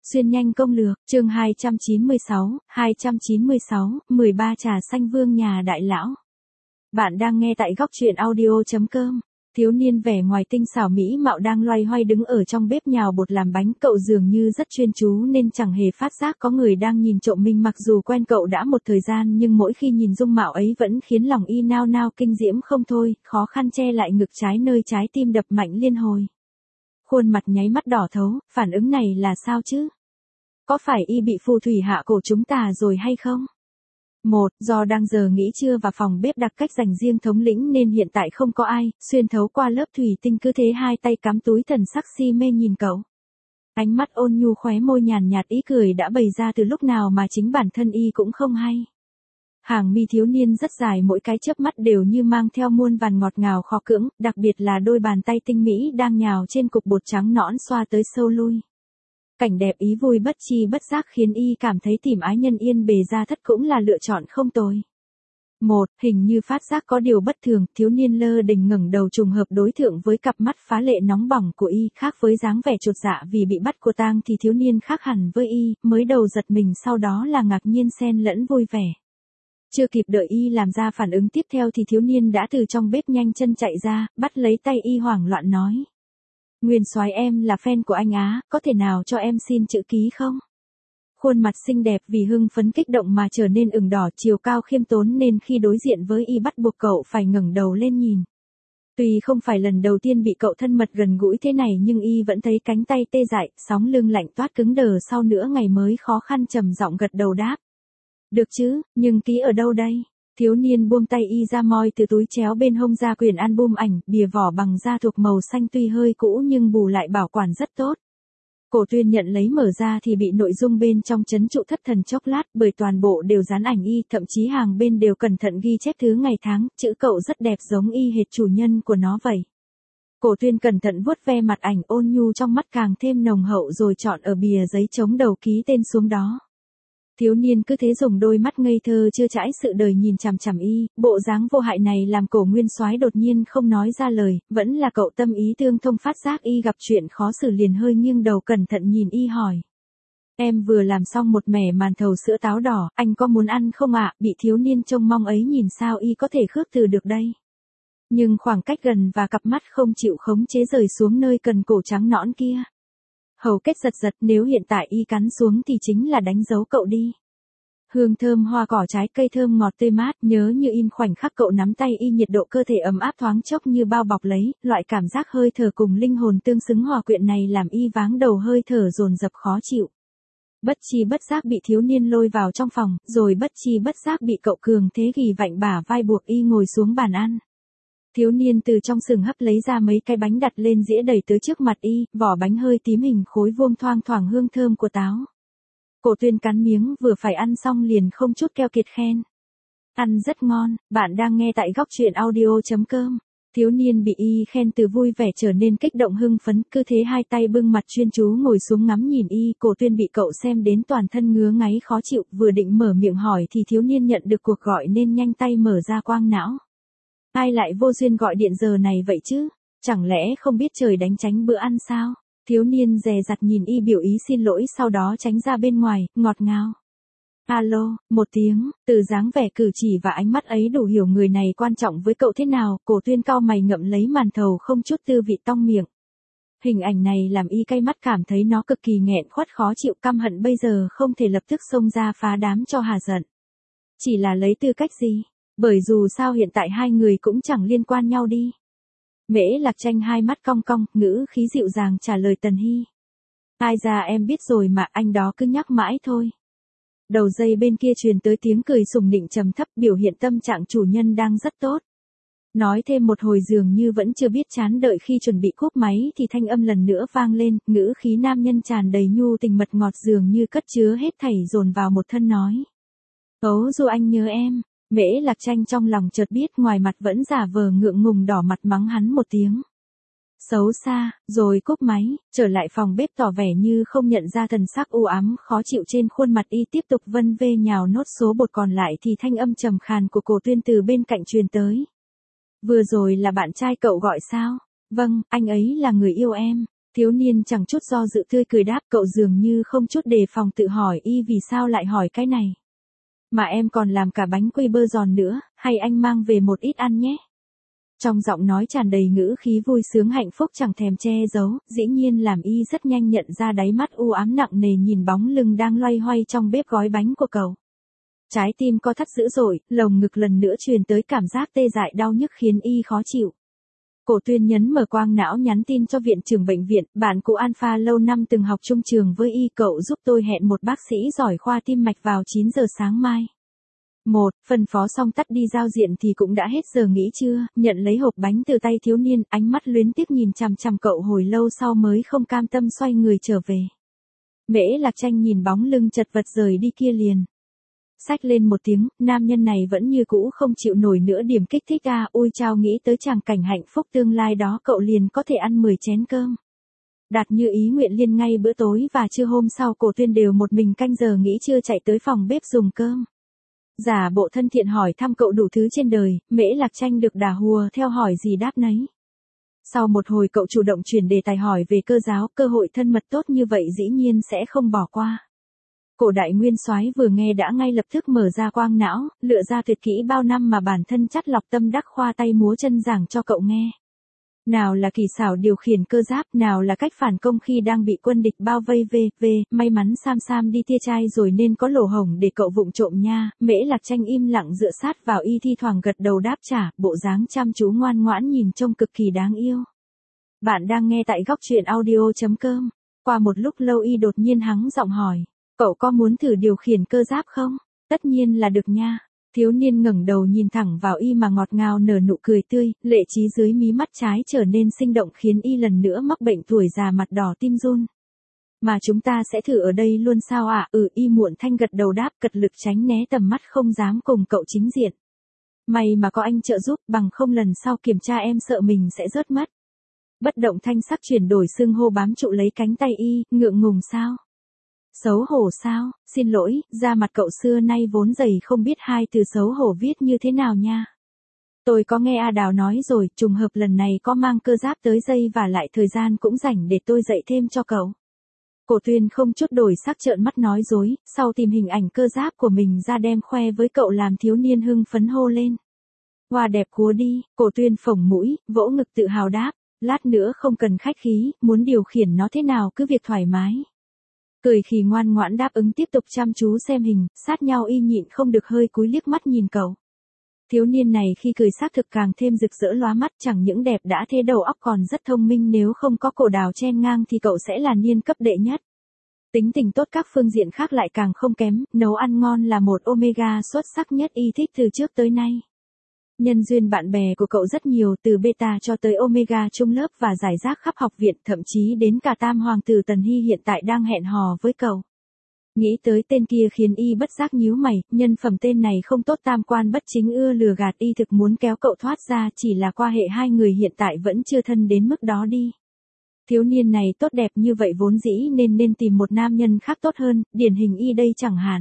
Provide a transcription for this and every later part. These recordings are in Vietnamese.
Xuyên nhanh công lược, chương 296, 13 trà xanh vương nhà đại lão. Bạn đang nghe tại góc truyện audio.com. Thiếu niên vẻ ngoài tinh xảo mỹ mạo đang loay hoay đứng ở trong bếp nhào bột làm bánh, cậu dường như rất chuyên chú nên chẳng hề phát giác có người đang nhìn trộm mình. Mặc dù quen cậu đã một thời gian nhưng mỗi khi nhìn dung mạo ấy vẫn khiến lòng y nao nao kinh diễm không thôi, khó khăn che lại ngực trái nơi trái tim đập mạnh liên hồi. Khuôn mặt nháy mắt đỏ thấu, phản ứng này là sao chứ? Có phải y bị phù thủy hạ cổ chúng ta rồi hay không? Do đang giờ nghỉ trưa và phòng bếp đặc cách dành riêng thống lĩnh nên hiện tại không có ai, xuyên thấu qua lớp thủy tinh cứ thế hai tay cắm túi thần sắc si mê nhìn cậu. Ánh mắt ôn nhu, khóe môi nhàn nhạt ý cười đã bày ra từ lúc nào mà chính bản thân y cũng không hay. Hàng mi thiếu niên rất dài, mỗi cái chớp mắt đều như mang theo muôn vàn ngọt ngào khó cưỡng, đặc biệt là đôi bàn tay tinh mỹ đang nhào trên cục bột trắng nõn xoa tới sâu lui. Cảnh đẹp ý vui bất chi bất giác khiến y cảm thấy tìm ái nhân yên bề ra thất cũng là lựa chọn không tồi. Hình như phát giác có điều bất thường, thiếu niên lơ đỉnh ngẩng đầu trùng hợp đối thượng với cặp mắt phá lệ nóng bỏng của y. Khác với dáng vẻ chột dạ vì bị bắt của tang thì thiếu niên khác hẳn với y, mới đầu giật mình sau đó là ngạc nhiên xen lẫn vui vẻ. Chưa kịp đợi y làm ra phản ứng tiếp theo thì thiếu niên đã từ trong bếp nhanh chân chạy ra, bắt lấy tay y hoảng loạn nói. Nguyên soái, em là fan của anh Á, có thể nào cho em xin chữ ký không? Khuôn mặt xinh đẹp vì hưng phấn kích động mà trở nên ửng đỏ, chiều cao khiêm tốn nên khi đối diện với y bắt buộc cậu phải ngẩng đầu lên nhìn. Tuy không phải lần đầu tiên bị cậu thân mật gần gũi thế này nhưng y vẫn thấy cánh tay tê dại, sóng lưng lạnh toát cứng đờ, sau nửa ngày mới khó khăn trầm giọng gật đầu đáp. Được chứ, nhưng ký ở đâu đây? Thiếu niên buông tay y ra, moi từ túi chéo bên hông ra quyển album ảnh, bìa vỏ bằng da thuộc màu xanh tuy hơi cũ nhưng bù lại bảo quản rất tốt. Cổ Tuyên nhận lấy mở ra thì bị nội dung bên trong trấn trụ thất thần chốc lát, bởi toàn bộ đều dán ảnh y, thậm chí hàng bên đều cẩn thận ghi chép thứ ngày tháng, chữ cậu rất đẹp giống y hệt chủ nhân của nó vậy. Cổ Tuyên cẩn thận vuốt ve mặt ảnh, ôn nhu trong mắt càng thêm nồng hậu rồi chọn ở bìa giấy chống đầu ký tên xuống đó. Thiếu niên cứ thế dùng đôi mắt ngây thơ chưa trải sự đời nhìn chằm chằm y, bộ dáng vô hại này làm Cổ nguyên soái đột nhiên không nói ra lời, vẫn là cậu tâm ý tương thông, phát giác y gặp chuyện khó xử liền hơi nghiêng đầu cẩn thận nhìn y hỏi. Em vừa làm xong một mẻ màn thầu sữa táo đỏ, anh có muốn ăn không ạ? Bị thiếu niên trông mong ấy nhìn sao y có thể khước từ được đây. Nhưng khoảng cách gần và cặp mắt không chịu khống chế rời xuống nơi cần cổ trắng nõn kia. Hầu kết giật giật, nếu hiện tại y cắn xuống thì chính là đánh dấu cậu đi. Hương thơm hoa cỏ, trái cây thơm ngọt tươi mát, nhớ như in khoảnh khắc cậu nắm tay y, nhiệt độ cơ thể ấm áp thoáng chốc như bao bọc lấy, loại cảm giác hơi thở cùng linh hồn tương xứng hòa quyện này làm y váng đầu, hơi thở dồn dập khó chịu. Bất chi bất giác bị thiếu niên lôi vào trong phòng, rồi bất chi bất giác bị cậu cường thế ghì vạnh bả vai buộc y ngồi xuống bàn ăn. Thiếu niên từ trong sừng hấp lấy ra mấy cái bánh đặt lên dĩa đẩy tới trước mặt y, vỏ bánh hơi tím hình khối vuông, thoang thoảng hương thơm của táo. Cổ Tuyên cắn miếng vừa phải ăn xong liền không chút keo kiệt khen. Ăn rất ngon. Bạn đang nghe tại góc truyện audio.com. Thiếu niên bị y khen từ vui vẻ trở nên kích động hưng phấn, cứ thế hai tay bưng mặt chuyên chú ngồi xuống ngắm nhìn y. Cổ Tuyên bị cậu xem đến toàn thân ngứa ngáy khó chịu, vừa định mở miệng hỏi thì thiếu niên nhận được cuộc gọi nên nhanh tay mở ra quang não. Ai lại vô duyên gọi điện giờ này vậy chứ? Chẳng lẽ không biết trời đánh tránh bữa ăn sao? Thiếu niên dè dặt nhìn y biểu ý xin lỗi, sau đó tránh ra bên ngoài, ngọt ngào. Alo, một tiếng, từ dáng vẻ cử chỉ và ánh mắt ấy đủ hiểu người này quan trọng với cậu thế nào. Cổ Tuyên cau mày ngậm lấy màn thầu không chút tư vị tong miệng. Hình ảnh này làm y cay mắt, cảm thấy nó cực kỳ nghẹn khuất khó chịu, căm hận bây giờ không thể lập tức xông ra phá đám cho hà giận. Chỉ là lấy tư cách gì? Bởi dù sao hiện tại hai người cũng chẳng liên quan nhau đi. Mễ Lạc Tranh hai mắt cong cong, ngữ khí dịu dàng trả lời Tần Hy. Ai ra em biết rồi mà, anh đó cứ nhắc mãi thôi. Đầu dây bên kia truyền tới tiếng cười sùng nịnh trầm thấp, biểu hiện tâm trạng chủ nhân đang rất tốt. Nói thêm một hồi dường như vẫn chưa biết chán, đợi khi chuẩn bị cúp máy thì thanh âm lần nữa vang lên, ngữ khí nam nhân tràn đầy nhu tình mật ngọt dường như cất chứa hết thảy dồn vào một thân nói. Ấu Du, anh nhớ em. Mễ Lạc Tranh trong lòng chợt biết, ngoài mặt vẫn giả vờ ngượng ngùng đỏ mặt mắng hắn một tiếng xấu xa, rồi cúp máy, trở lại phòng bếp tỏ vẻ như không nhận ra thần sắc u ám khó chịu trên khuôn mặt y, tiếp tục vân vê nhào nốt số bột còn lại thì thanh âm trầm khàn của Cổ Tuyên từ bên cạnh truyền tới. Vừa rồi là bạn trai cậu gọi sao? Vâng, anh ấy là người yêu em. Thiếu niên chẳng chút do dự tươi cười đáp, cậu dường như không chút đề phòng tự hỏi y vì sao lại hỏi cái này. Mà em còn làm cả bánh quy bơ giòn nữa, hay anh mang về một ít ăn nhé. Trong giọng nói tràn đầy ngữ khí vui sướng hạnh phúc chẳng thèm che giấu, dĩ nhiên làm y rất nhanh nhận ra đáy mắt u ám nặng nề nhìn bóng lưng đang loay hoay trong bếp gói bánh của cậu. Trái tim co thắt dữ dội, lồng ngực lần nữa truyền tới cảm giác tê dại đau nhức khiến y khó chịu. Cổ Tuyên nhấn mở quang não nhắn tin cho viện trưởng bệnh viện, bạn cũ Alpha lâu năm từng học chung trường với y, cậu giúp tôi hẹn một bác sĩ giỏi khoa tim mạch vào 9 giờ sáng mai. Phân phó xong tắt đi giao diện thì cũng đã hết giờ nghỉ trưa, nhận lấy hộp bánh từ tay thiếu niên, ánh mắt luyến tiếc nhìn chằm chằm cậu hồi lâu sau mới không cam tâm xoay người trở về. Mễ Lạc Tranh nhìn bóng lưng chật vật rời đi kia liền xách lên một tiếng, nam nhân này vẫn như cũ không chịu nổi nữa điểm kích thích ôi chao, nghĩ tới tràng cảnh hạnh phúc tương lai đó cậu liền có thể ăn 10 chén cơm. Đạt như ý nguyện liên ngay bữa tối và trưa hôm sau Cổ Tuyên đều một mình canh giờ nghỉ trưa chạy tới phòng bếp dùng cơm. Giả bộ thân thiện hỏi thăm cậu đủ thứ trên đời, Mễ Lạc Tranh được đà hùa theo hỏi gì đáp nấy. Sau một hồi cậu chủ động chuyển đề tài hỏi về Cơ giáo, cơ hội thân mật tốt như vậy dĩ nhiên sẽ không bỏ qua. Cổ đại nguyên soái vừa nghe đã ngay lập tức mở ra quang não, lựa ra tuyệt kỹ bao năm mà bản thân chắt lọc tâm đắc khoa tay múa chân giảng cho cậu nghe. Nào là kỳ xảo điều khiển cơ giáp, nào là cách phản công khi đang bị quân địch bao vây may mắn Sam đi tia chai rồi nên có lỗ hổng để cậu vụng trộm nha. Mễ Lạc Tranh im lặng dựa sát vào y thi thoảng gật đầu đáp trả, bộ dáng chăm chú ngoan ngoãn nhìn trông cực kỳ đáng yêu. Bạn đang nghe tại góc truyện audio.com. Qua một lúc lâu y đột nhiên hắng giọng hỏi, cậu có muốn thử điều khiển cơ giáp không? Tất nhiên là được nha. Thiếu niên ngẩng đầu nhìn thẳng vào y mà ngọt ngào nở nụ cười tươi, lệ trí dưới mí mắt trái trở nên sinh động khiến y lần nữa mắc bệnh tuổi già mặt đỏ tim run. Mà chúng ta sẽ thử ở đây luôn sao ạ? Y muộn thanh gật đầu đáp, cật lực tránh né tầm mắt không dám cùng cậu chính diện. May mà có anh trợ giúp, bằng không lần sau kiểm tra em sợ mình sẽ rớt mất. Bất động thanh sắc chuyển đổi xưng hô bám trụ lấy cánh tay y, ngượng ngùng sao? Xấu hổ sao? Xin lỗi, da mặt cậu xưa nay vốn dày không biết hai từ xấu hổ viết như thế nào nha. Tôi có nghe A Đào nói rồi, trùng hợp lần này có mang cơ giáp tới dây và lại thời gian cũng rảnh để tôi dạy thêm cho cậu. Cổ Tuyên không chút đổi sắc trợn mắt nói dối, sau tìm hình ảnh cơ giáp của mình ra đem khoe với cậu làm thiếu niên hưng phấn hô lên. Hoa đẹp cúa đi, Cổ Tuyên phồng mũi, vỗ ngực tự hào đáp, lát nữa không cần khách khí, muốn điều khiển nó thế nào cứ việc thoải mái. Cười khì ngoan ngoãn đáp ứng tiếp tục chăm chú xem hình, sát nhau y nhịn không được hơi cúi liếc mắt nhìn cậu. Thiếu niên này khi cười xác thực càng thêm rực rỡ lóa mắt, chẳng những đẹp đã thế đầu óc còn rất thông minh, nếu không có Cổ Đào chen ngang thì cậu sẽ là niên cấp đệ nhất. Tính tình tốt các phương diện khác lại càng không kém, nấu ăn ngon là một omega xuất sắc nhất y thích từ trước tới nay. Nhân duyên bạn bè của cậu rất nhiều, từ beta cho tới omega trung lớp và giải rác khắp học viện, thậm chí đến cả tam hoàng tử Tần Hy hiện tại đang hẹn hò với cậu. Nghĩ tới tên kia khiến y bất giác nhíu mày, nhân phẩm tên này không tốt, tam quan bất chính, ưa lừa gạt, y thực muốn kéo cậu thoát ra, chỉ là qua hệ hai người hiện tại vẫn chưa thân đến mức đó đi. Thiếu niên này tốt đẹp như vậy vốn dĩ nên tìm một nam nhân khác tốt hơn, điển hình y đây chẳng hạn.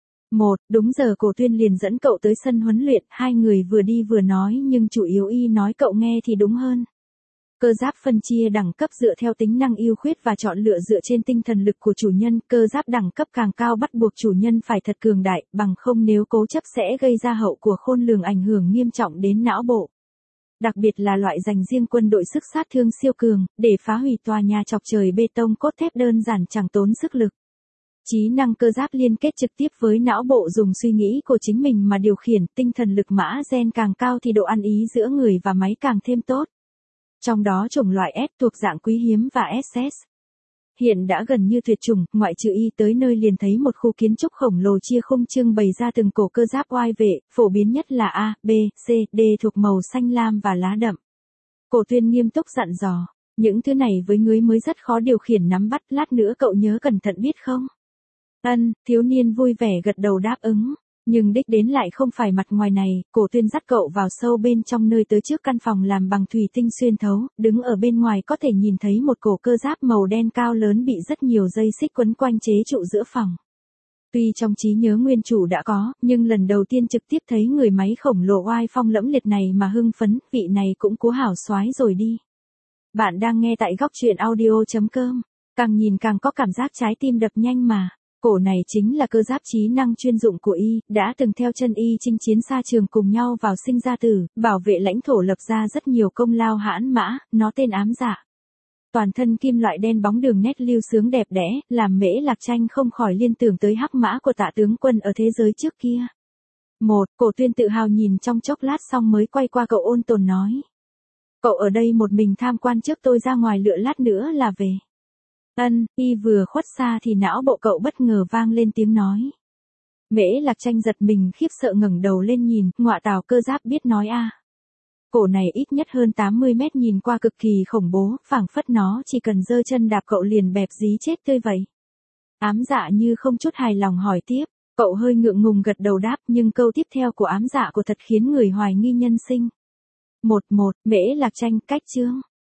Đúng giờ Cổ Tuyên liền dẫn cậu tới sân huấn luyện, hai người vừa đi vừa nói nhưng chủ yếu y nói cậu nghe thì đúng hơn. Cơ giáp phân chia đẳng cấp dựa theo tính năng ưu khuyết và chọn lựa dựa trên tinh thần lực của chủ nhân, cơ giáp đẳng cấp càng cao bắt buộc chủ nhân phải thật cường đại, bằng không nếu cố chấp sẽ gây ra hậu của khôn lường, ảnh hưởng nghiêm trọng đến não bộ. Đặc biệt là loại dành riêng quân đội sức sát thương siêu cường, để phá hủy tòa nhà chọc trời bê tông cốt thép đơn giản chẳng tốn sức lực. Trí năng cơ giáp liên kết trực tiếp với não bộ, dùng suy nghĩ của chính mình mà điều khiển, tinh thần lực mã gen càng cao thì độ ăn ý giữa người và máy càng thêm tốt. Trong đó chủng loại S thuộc dạng quý hiếm và SS hiện đã gần như tuyệt chủng, ngoại trừ y tới nơi liền thấy một khu kiến trúc khổng lồ chia khung trưng bày ra từng cổ cơ giáp oai vệ, phổ biến nhất là A, B, C, D thuộc màu xanh lam và lá đậm. Cổ Tuyên nghiêm túc dặn dò, những thứ này với ngươi mới rất khó điều khiển nắm bắt, lát nữa cậu nhớ cẩn thận biết không? Thiếu niên vui vẻ gật đầu đáp ứng, nhưng đích đến lại không phải mặt ngoài này. Cổ Tuyên dắt cậu vào sâu bên trong nơi tới trước căn phòng làm bằng thủy tinh xuyên thấu, đứng ở bên ngoài có thể nhìn thấy một cổ cơ giáp màu đen cao lớn bị rất nhiều dây xích quấn quanh chế trụ giữa phòng. Tuy trong trí nhớ nguyên chủ đã có, nhưng lần đầu tiên trực tiếp thấy người máy khổng lồ oai phong lẫm liệt này mà hưng phấn, vị này cũng cố hảo soái rồi đi. Bạn đang nghe tại góc chuyện audio.com. Càng nhìn càng có cảm giác trái tim đập nhanh mà. Cổ này chính là cơ giáp trí năng chuyên dụng của Y, đã từng theo chân Y chinh chiến xa trường cùng nhau vào sinh ra tử, bảo vệ lãnh thổ lập ra rất nhiều công lao hãn mã, nó tên ám dạ. Toàn thân kim loại đen bóng đường nét lưu sướng đẹp đẽ, làm Mễ Lạc Tranh không khỏi liên tưởng tới hắc mã của Tạ tướng quân ở thế giới trước kia. Cổ Tuyên tự hào nhìn trong chốc lát xong mới quay qua cậu ôn tồn nói. Cậu ở đây một mình tham quan trước, tôi ra ngoài lựa lát nữa là về. Y vừa khuất xa thì não bộ cậu bất ngờ vang lên tiếng nói. Mễ Lạc Tranh giật mình khiếp sợ ngẩng đầu lên nhìn, ngọa tào, cơ giáp biết nói a. Cổ này ít nhất hơn 80 mét, nhìn qua cực kỳ khủng bố, phảng phất nó chỉ cần giơ chân đạp cậu liền bẹp dí chết tươi vậy. Ám dạ như không chút hài lòng hỏi tiếp, cậu hơi ngượng ngùng gật đầu đáp, nhưng câu tiếp theo của ám dạ của thật khiến người hoài nghi nhân sinh. Mễ Lạc Tranh, cách chương.